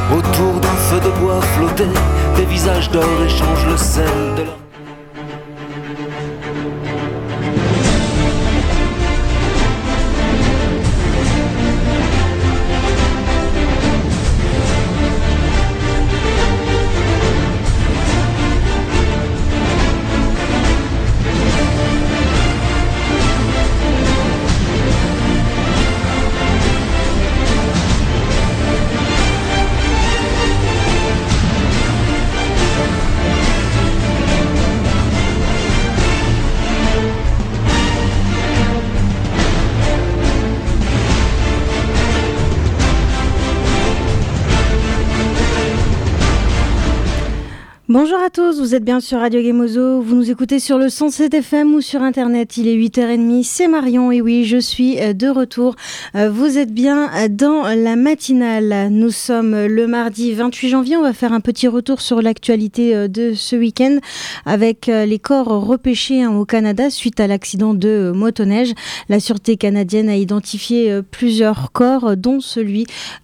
Autour d'un feu de bois flottaient des visages d'or échangent le sel de leur... Bonjour à tous, vous êtes bien sur Radio Gemozo, vous nous écoutez sur le 107 FM ou sur internet, il est 8h30, c'est Marion et oui, je suis de retour. Vous êtes bien dans la matinale, nous sommes le mardi 28 janvier, on va faire un petit retour sur l'actualité de ce week-end avec les corps repêchés au Canada suite à l'accident de motoneige. La Sûreté canadienne a identifié plusieurs corps, dont celui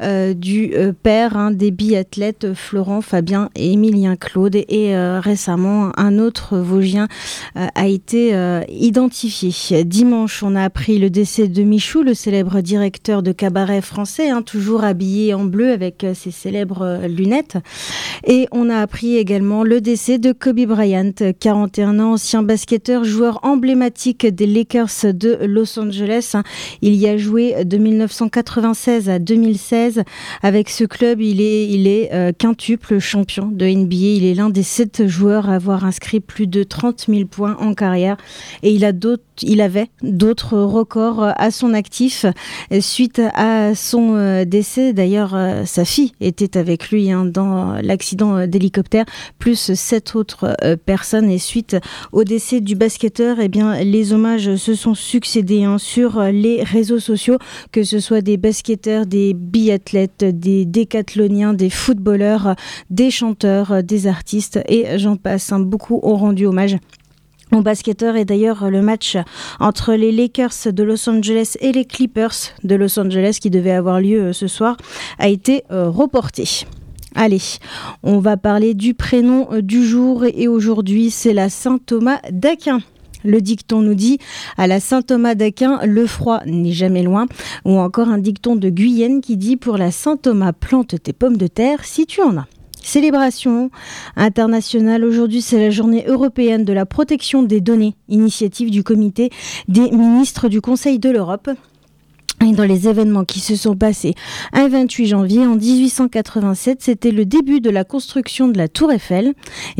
du père des biathlètes Florent, Fabien et Émilien Claude. Et récemment, un autre Vosgien a été identifié. Dimanche, on a appris le décès de Michou, le célèbre directeur de cabaret français, toujours habillé en bleu avec ses célèbres lunettes. Et on a appris également le décès de Kobe Bryant, 41 ans, ancien basketteur, joueur emblématique des Lakers de Los Angeles. Il y a joué de 1996 à 2016. Avec ce club, il est quintuple champion de NBA. Il est l'un des 7 joueurs à avoir inscrit plus de 30 000 points en carrière et il avait d'autres records à son actif suite à son décès. D'ailleurs, sa fille était avec lui dans l'accident d'hélicoptère, plus 7 autres personnes. Et suite au décès du basketteur, les hommages se sont succédés sur les réseaux sociaux, que ce soit des basketteurs, des biathlètes, des décathloniens, des footballeurs, des chanteurs, des artistes et j'en passe. Beaucoup ont rendu hommage aux basketteurs et d'ailleurs le match entre les Lakers de Los Angeles et les Clippers de Los Angeles qui devait avoir lieu ce soir a été reporté. Allez, on va parler du prénom du jour et aujourd'hui c'est la Saint Thomas d'Aquin. Le dicton nous dit « À la Saint Thomas d'Aquin, le froid n'est jamais loin » ou encore un dicton de Guyenne qui dit « Pour la Saint Thomas, plante tes pommes de terre si tu en as ». Célébration internationale. Aujourd'hui, c'est la journée européenne de la protection des données, initiative du comité des ministres du Conseil de l'Europe. Et dans les événements qui se sont passés un 28 janvier, en 1887, c'était le début de la construction de la Tour Eiffel. Et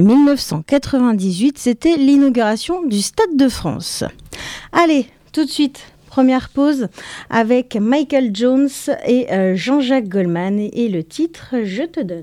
1998, c'était l'inauguration du Stade de France. Allez, tout de suite. Première pause avec Michael Jones et Jean-Jacques Goldman et le titre « Je te donne ».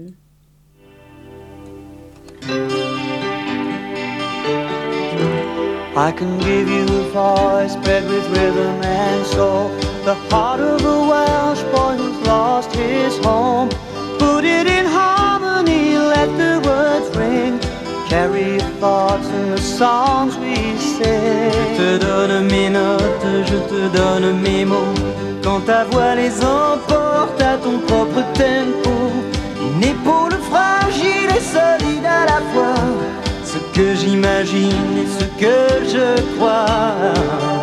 I can give you a voice bred with rhythm and soul, the heart of a Welsh boy who's lost his home. Put it in harmony, let the words ring, carry your thoughts in the songs we sing. Je te donne mes notes, je te donne mes mots, quand ta voix les emporte à ton propre tempo. Une épaule fragile et solide à la fois, ce que j'imagine et ce que je crois.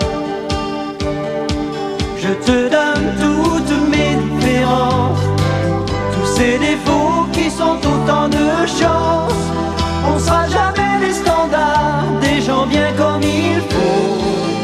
Je te donne toutes mes différences, tous ces défauts qui sont autant de chances. On sera jamais des standards, des gens bien comme il faut.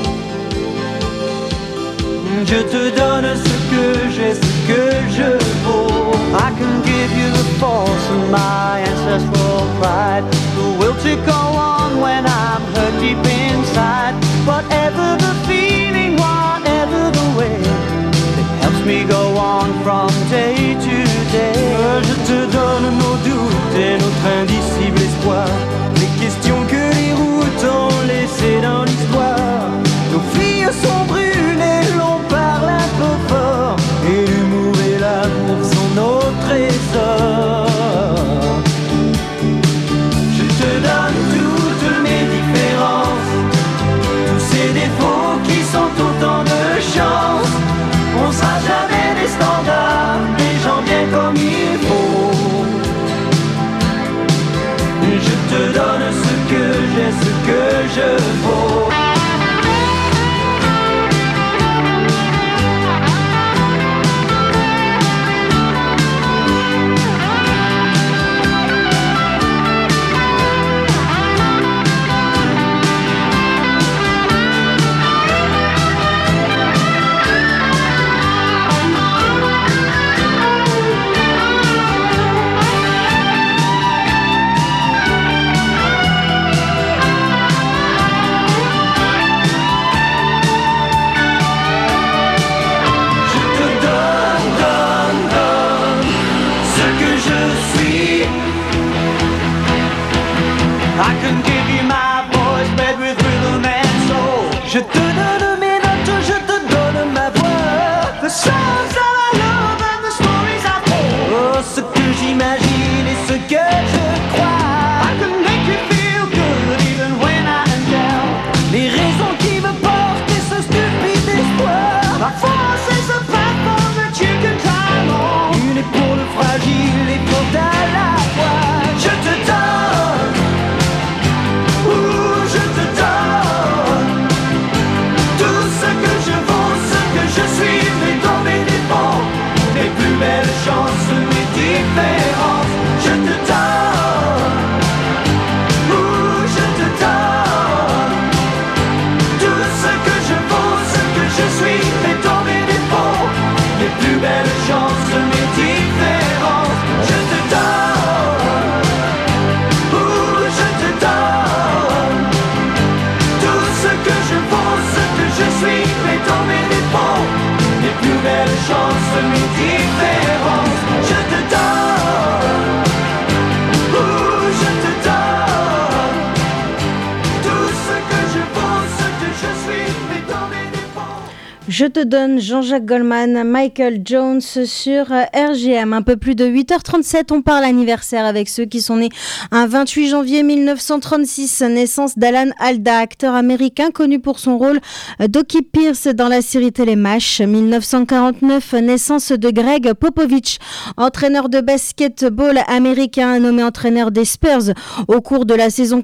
Je te donne ce que j'ai, ce que je vaux. I can give you the force of my ancestral pride, the will to go on when I'm hurt deep inside. Whatever the feeling, whatever the way, it helps me go on from day to day. Je te donne nos doutes et notre indicible espoir, les questions que les routes ont laissées dans l'histoire. Nos filles sont brûlées, l'on parle un peu fort, et l'humour et l'amour sont nos trésors. Je te donne toutes mes différences, tous ces défauts qui sont autant de chance. On sera jamais des standards, des gens bien comme il faut. te donne ce que j'ai, ce que je vaux. I can give you my voice, bred with rhythm and soul. Je te donne mes notes, je te donne ma voix. The songs that I love and the stories I told. Oh, ce que j'imagine et ce que je crois. I can make you feel good even when I am down. Les raisons qui me portent et ce stupide espoir. La force is a platform that you can climb on. Une épaule fragile et forte à la fois. Je te donne. Je te donne tout ce que je vaux, ce que je suis, mais dans mes défauts, mes plus belles chances, mes différences. Je te donne, je te donne tout ce que je vaux, ce que je suis, mais dans mes défauts, mes plus belles chances, mes différences. Je te donne, je te donne tout ce que je vaux, ce que je suis, mais dans mes défauts, mes plus belles chances, mes différences. Je te donne, je te donne tout ce que je vaux, ce que je suis, mais dans mes défauts. Je te donne Jean-Jacques Goldman, Michael Jones sur RGM. Un peu plus de 8h37, on parle anniversaire avec ceux qui sont nés un 28 janvier 1936, naissance d'Alan Alda, acteur américain connu pour son rôle d'Oki Pierce dans la série télé MASH. 1949, naissance de Greg Popovich, entraîneur de basketball américain nommé entraîneur des Spurs. Au cours de la saison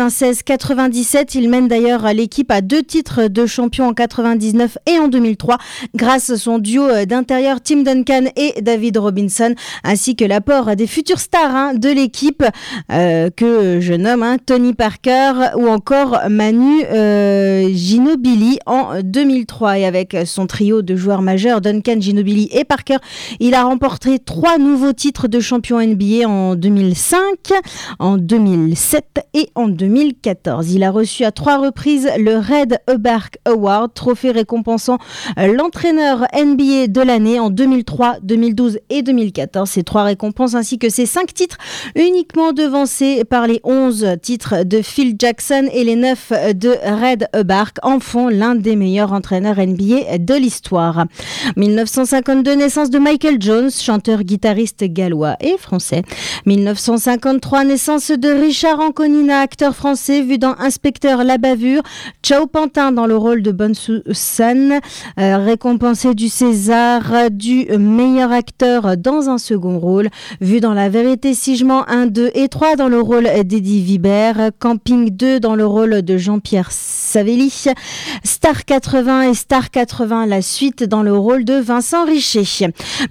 96-97, il mène d'ailleurs l'équipe à 2 titres de champion en 99 et en 2003 grâce à son duo d'intérieur Tim Duncan et David Robinson, ainsi que l'apport des futurs stars de l'équipe que je nomme Tony Parker ou encore Manu Ginobili en 2003. Et avec son trio de joueurs majeurs Duncan, Ginobili et Parker, il a remporté 3 nouveaux titres de champion NBA en 2005, en 2007 et en 2014. Il a reçu à 3 reprises le Red Auerbach Award, trophée récompensant l'entraîneur NBA de l'année en 2003, 2012 et 2014. Ces 3 récompenses ainsi que ces 5 titres uniquement devancés par les 11 titres de Phil Jackson et les 9 de Red Auerbach en font l'un des meilleurs entraîneurs NBA de l'histoire. 1952, naissance de Michael Jones, chanteur, guitariste gallois et français. 1953, naissance de Richard Anconina, acteur français vu dans Inspecteur la bavure, Ciao Pantin dans le rôle de Bonne-Suzanne, récompensé du César du meilleur acteur dans un second rôle, vu dans La Vérité si je mens 1, 2 et 3 dans le rôle d'Eddie Vibert, Camping 2 dans le rôle de Jean-Pierre Savelli, Star 80 et Star 80 la suite dans le rôle de Vincent Richet.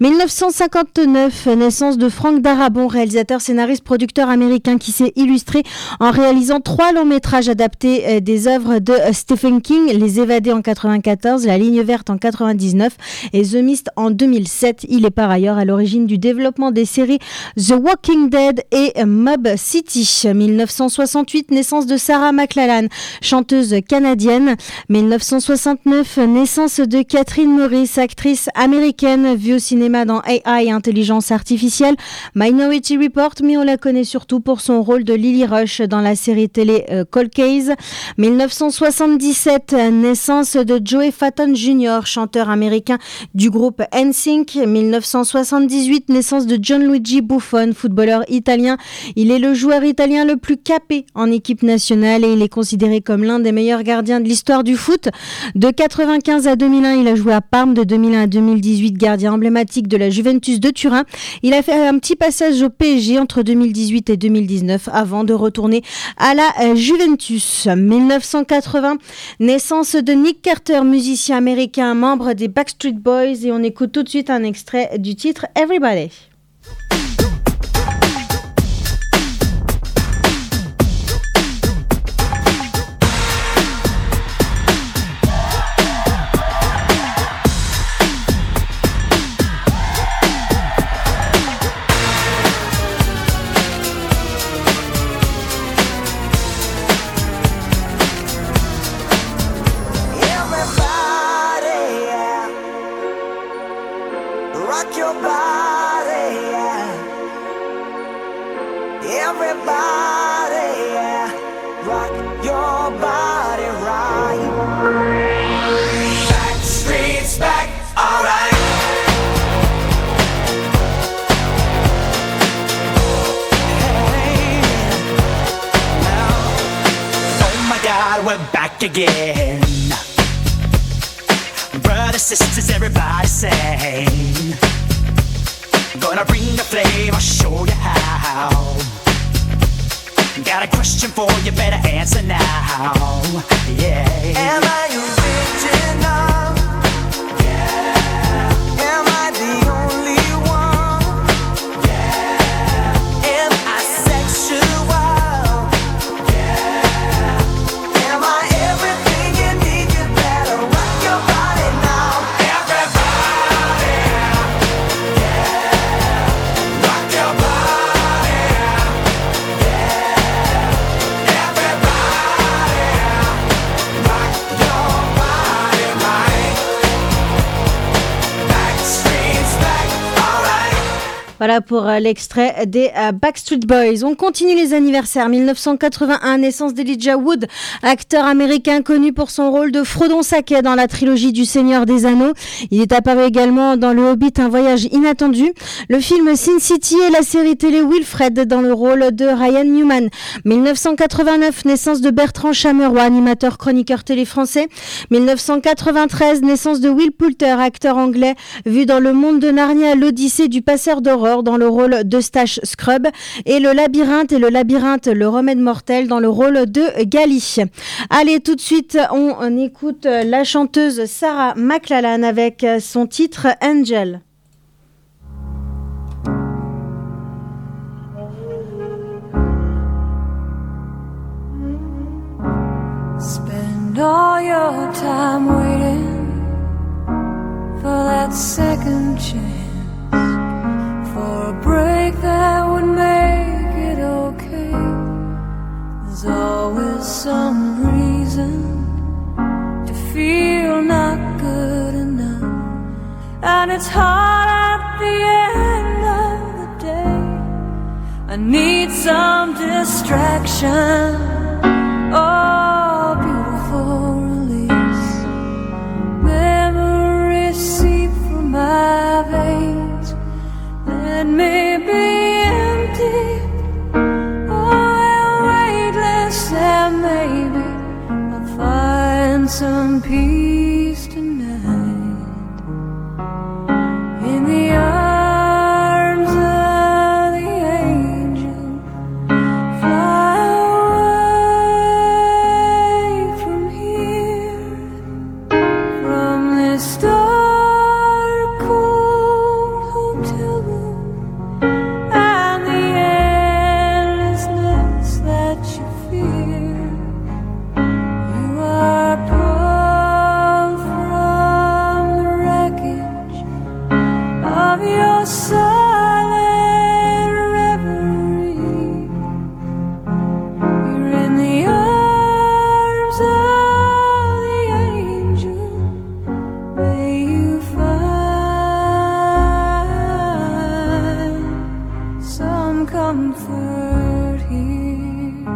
1959, naissance de Frank Darabont, réalisateur, scénariste, producteur américain qui s'est illustré en réalisant 3 longs métrages adaptés des œuvres de Stephen King, Les Évadés en 94, La Ligne Verte en 99 et The Mist en 2007. Il est par ailleurs à l'origine du développement des séries The Walking Dead et Mob City. 1968, naissance de Sarah McLachlan, chanteuse canadienne. 1969, naissance de Catherine Morris, actrice américaine vue au cinéma dans AI, Intelligence Artificielle, Minority Report, mais on la connaît surtout pour son rôle de Lily Rush dans la série télé Cold Case. 1977, naissance de Joey Fatton Jr., Jr., chanteur américain du groupe NSYNC. 1978, naissance de Gianluigi Buffon, footballeur italien. Il est le joueur italien le plus capé en équipe nationale et il est considéré comme l'un des meilleurs gardiens de l'histoire du foot. De 1995 à 2001, il a joué à Parme. De 2001 à 2018, gardien emblématique de la Juventus de Turin. Il a fait un petit passage au PSG entre 2018 et 2019 avant de retourner à la Juventus. 1980, naissance de Nick Carter, musicien américain, membre des Backstreet Boys, et on écoute tout de suite un extrait du titre Everybody. Again, brothers, sisters, everybody sing. Gonna bring the flame, I'll show you how. Got a question for you, better answer now. Yeah. Am I original? Yeah. Am I the only one? Yeah. Am I sexual? Voilà pour l'extrait des Backstreet Boys. On continue les anniversaires. 1981, naissance d'Elijah Wood, acteur américain connu pour son rôle de Frodon Sacquet dans la trilogie du Seigneur des Anneaux. Il est apparu également dans Le Hobbit, un voyage inattendu, le film Sin City et la série télé Wilfred dans le rôle de Ryan Newman. 1989, naissance de Bertrand Chameroy, animateur chroniqueur télé français. 1993, naissance de Will Poulter, acteur anglais vu dans Le Monde de Narnia, l'Odyssée du passeur d'horreur dans le rôle d'Eustache Scrub, et Le Labyrinthe, le remède mortel dans le rôle de Gali. Allez, tout de suite, on écoute la chanteuse Sarah McLachlan avec son titre Angel. Spend all your time waiting for that second chance, for a break that would make it okay. There's always some reason to feel not good enough, and it's hard at the end of the day. I need some distraction, oh, beautiful release. Memories seep from my veins, let me be empty, oh, weightless, and maybe I'll find some peace tonight in the arms of the angel. Fly away from here, from this dark, cold hotel room, and the endlessness that you fear. You are pulled from the wreckage of your silent reverie. You're in the arms of the angel. May you find some comfort here.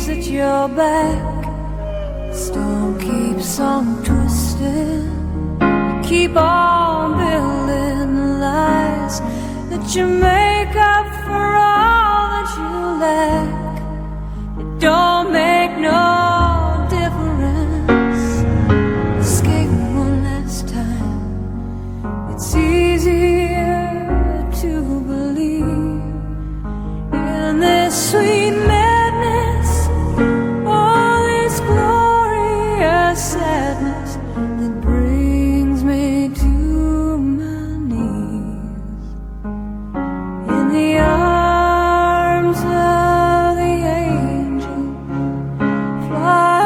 at your back. Storm keeps on twisting. You keep on building the lies that you make up for all that you lack. It don't make no difference. Escape one last time. It's easier to believe in this sweet madness, all this glorious sadness that brings me to my knees in the arms of the angel. Fly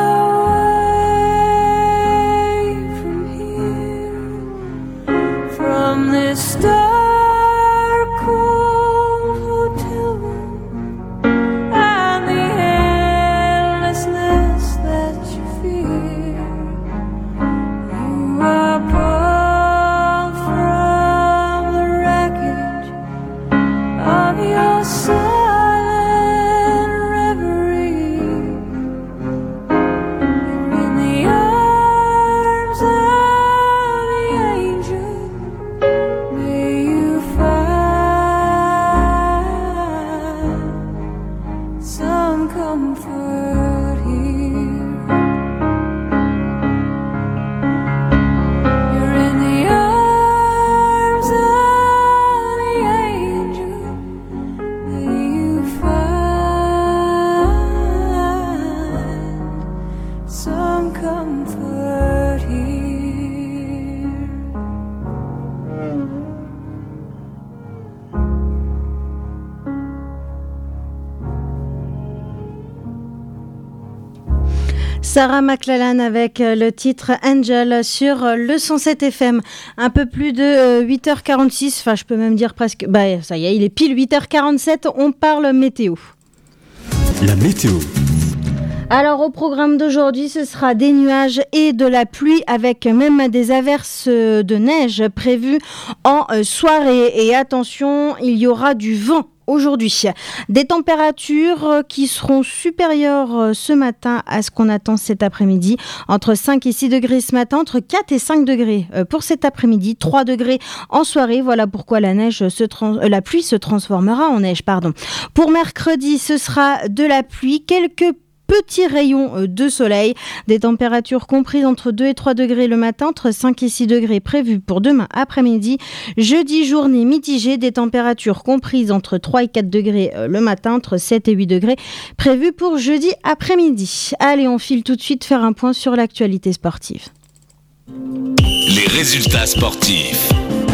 away from here, from this dark cold hotel room and the endlessness that you fear. You are pulled from the wreckage of your silent reverie. You're in the arms of the angel. May you find some comfort here. You're in the arms of the angel. May you find some comfort here. Sarah McLachlan avec le titre Angel sur le 107 FM. Un peu plus de 8h46, enfin je peux même dire presque, ça y est, il est pile 8h47, on parle météo. La météo. Alors au programme d'aujourd'hui, ce sera des nuages et de la pluie avec même des averses de neige prévues en soirée. Et attention, il y aura du vent aujourd'hui. Des températures qui seront supérieures ce matin à ce qu'on attend cet après-midi. Entre 5 et 6 degrés ce matin, entre 4 et 5 degrés pour cet après-midi, 3 degrés en soirée. Voilà pourquoi la pluie se transformera en neige. Pour mercredi, ce sera de la pluie, quelques petits rayons de soleil, des températures comprises entre 2 et 3 degrés le matin, entre 5 et 6 degrés prévus pour demain après-midi. Jeudi, journée mitigée, des températures comprises entre 3 et 4 degrés le matin, entre 7 et 8 degrés prévus pour jeudi après-midi. Allez, on file tout de suite faire un point sur l'actualité sportive. Les résultats sportifs.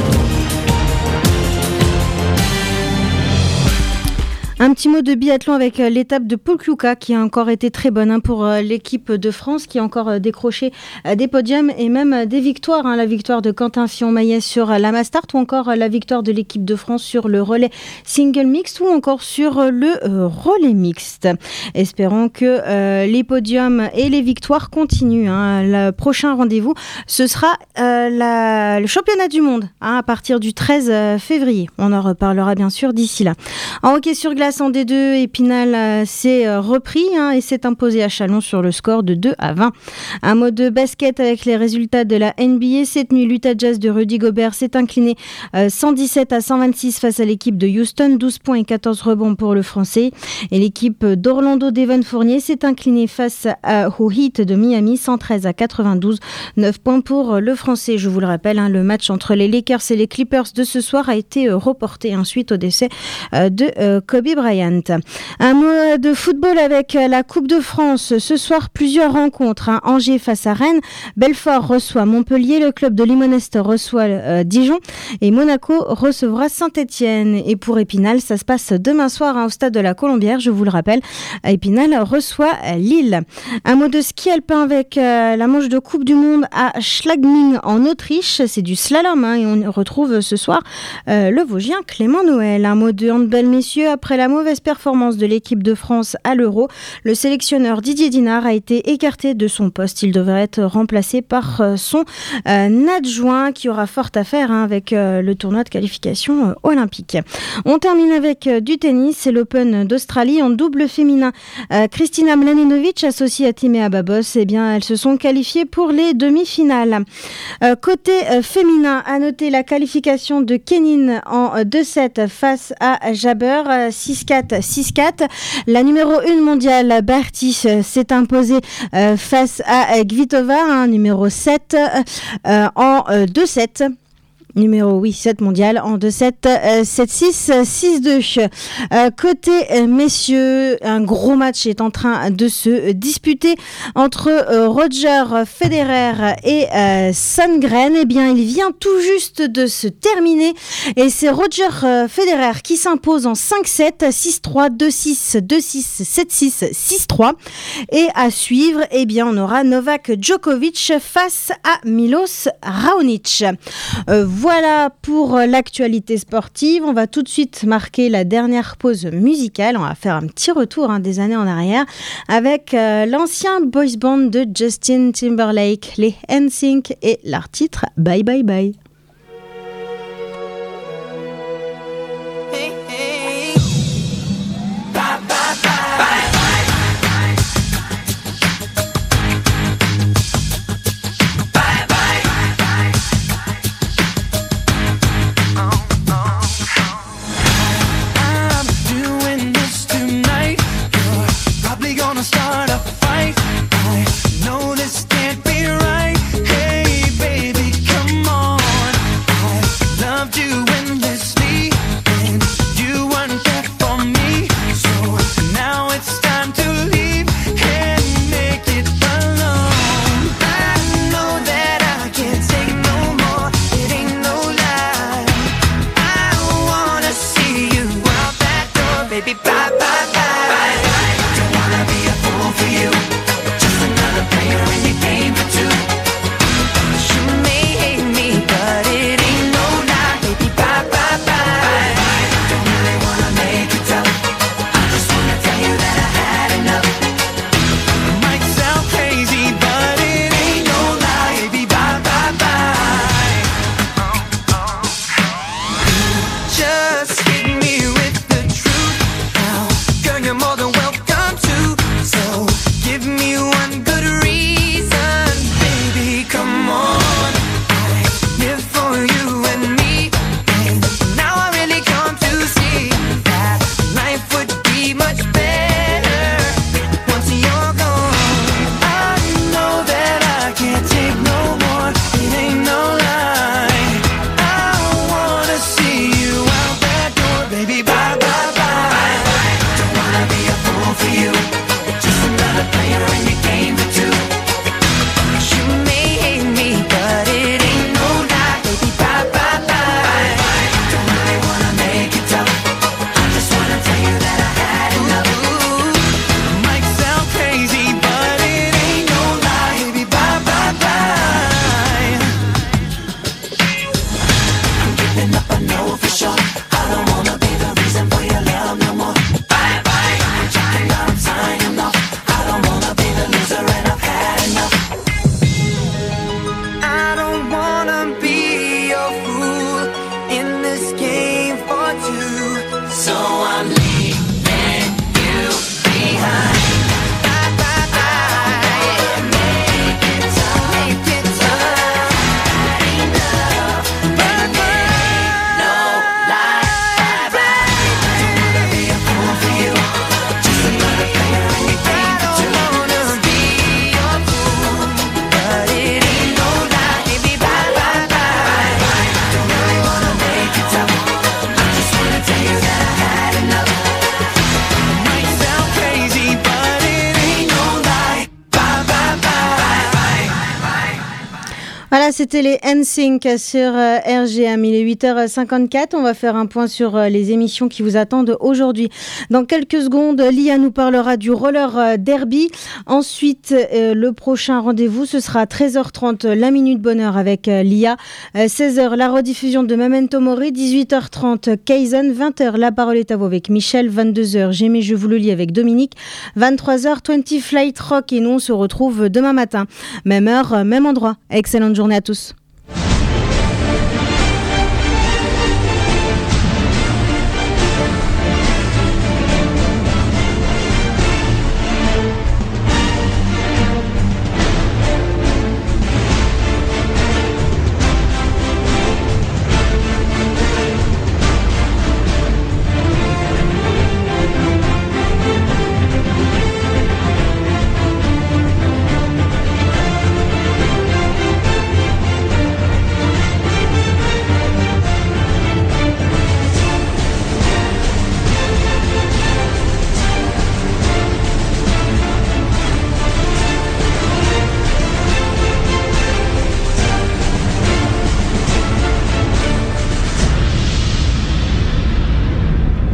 Un petit mot de biathlon avec l'étape de Pokljuka qui a encore été très bonne pour l'équipe de France qui a encore décroché des podiums et même des victoires. La victoire de Quentin Fillon-Maillet sur la Mastart ou encore la victoire de l'équipe de France sur le relais single mixte ou encore sur le relais mixte. Espérons que les podiums et les victoires continuent. Le prochain rendez-vous, ce sera le championnat du monde à partir du 13 février. On en reparlera bien sûr d'ici là. En hockey sur glace, en D2, Épinal s'est repris et s'est imposé à Châlons sur le score de 2-20. Un mot de basket avec les résultats de la NBA. Cette nuit, l'Utah Jazz de Rudy Gobert s'est incliné 117-126 face à l'équipe de Houston, 12 points et 14 rebonds pour le Français. Et l'équipe d'Orlando d'Evan Fournier s'est inclinée face au Heat de Miami, 113-92, 9 points pour le Français. Je vous le rappelle, le match entre les Lakers et les Clippers de ce soir a été reporté suite au décès de Kobe Bryant. Un mot de football avec la Coupe de France. Ce soir, plusieurs rencontres. Angers face à Rennes, Belfort reçoit Montpellier, le club de Limonest reçoit Dijon et Monaco recevra Saint-Étienne. Et pour Épinal, ça se passe demain soir au stade de la Colombière, je vous le rappelle. Épinal reçoit Lille. Un mot de ski alpin avec la manche de Coupe du Monde à Schladming en Autriche. C'est du slalom et on retrouve ce soir le Vosgien Clément Noël. Un mot de handball messieurs après la mauvaise performance de l'équipe de France à l'Euro, le sélectionneur Didier Dinard a été écarté de son poste. Il devrait être remplacé par son adjoint qui aura fort à faire avec le tournoi de qualification olympique. On termine avec du tennis, c'est l'Open d'Australie en double féminin. Kristina Mladenovic, associée à Timea Babos, elles se sont qualifiées pour les demi-finales. Côté féminin, à noter la qualification de Kenin en 2-7 face à Jabber, 6-4, 6-4. La numéro 1 mondiale, Barty, s'est imposée face à Kvitova, numéro 7, en 2-7. Numéro 7 mondial en 2-7, 7-6, 6-2. Côté messieurs, un gros match est en train de se disputer entre Roger Federer et Sandgren. Il vient tout juste de se terminer et c'est Roger Federer qui s'impose en 5-7, 6-3, 2-6, 2-6, 7-6, 6-3. Et à suivre, on aura Novak Djokovic face à Milos Raonic. Voilà pour l'actualité sportive. On va tout de suite marquer la dernière pause musicale. On va faire un petit retour des années en arrière avec l'ancien boys band de Justin Timberlake, les NSYNC, et leur titre Bye Bye Bye. Start a fight. I know this can't be right. Hey, baby, come on. c'était les NSYNC sur RGM. Il est 8h54. On va faire un point sur les émissions qui vous attendent aujourd'hui. Dans quelques secondes, Lia nous parlera du roller derby. Ensuite, le prochain rendez-vous, ce sera à 13h30, la Minute Bonheur avec Lia. 16h, la rediffusion de Memento Mori. 18h30, Kaizen. 20h, La Parole est à vous avec Michel. 22h, J'aimais, je vous le lis avec Dominique. 23h, 20 Flight Rock. Et nous, on se retrouve demain matin. Même heure, même endroit. Excellente journée à tous.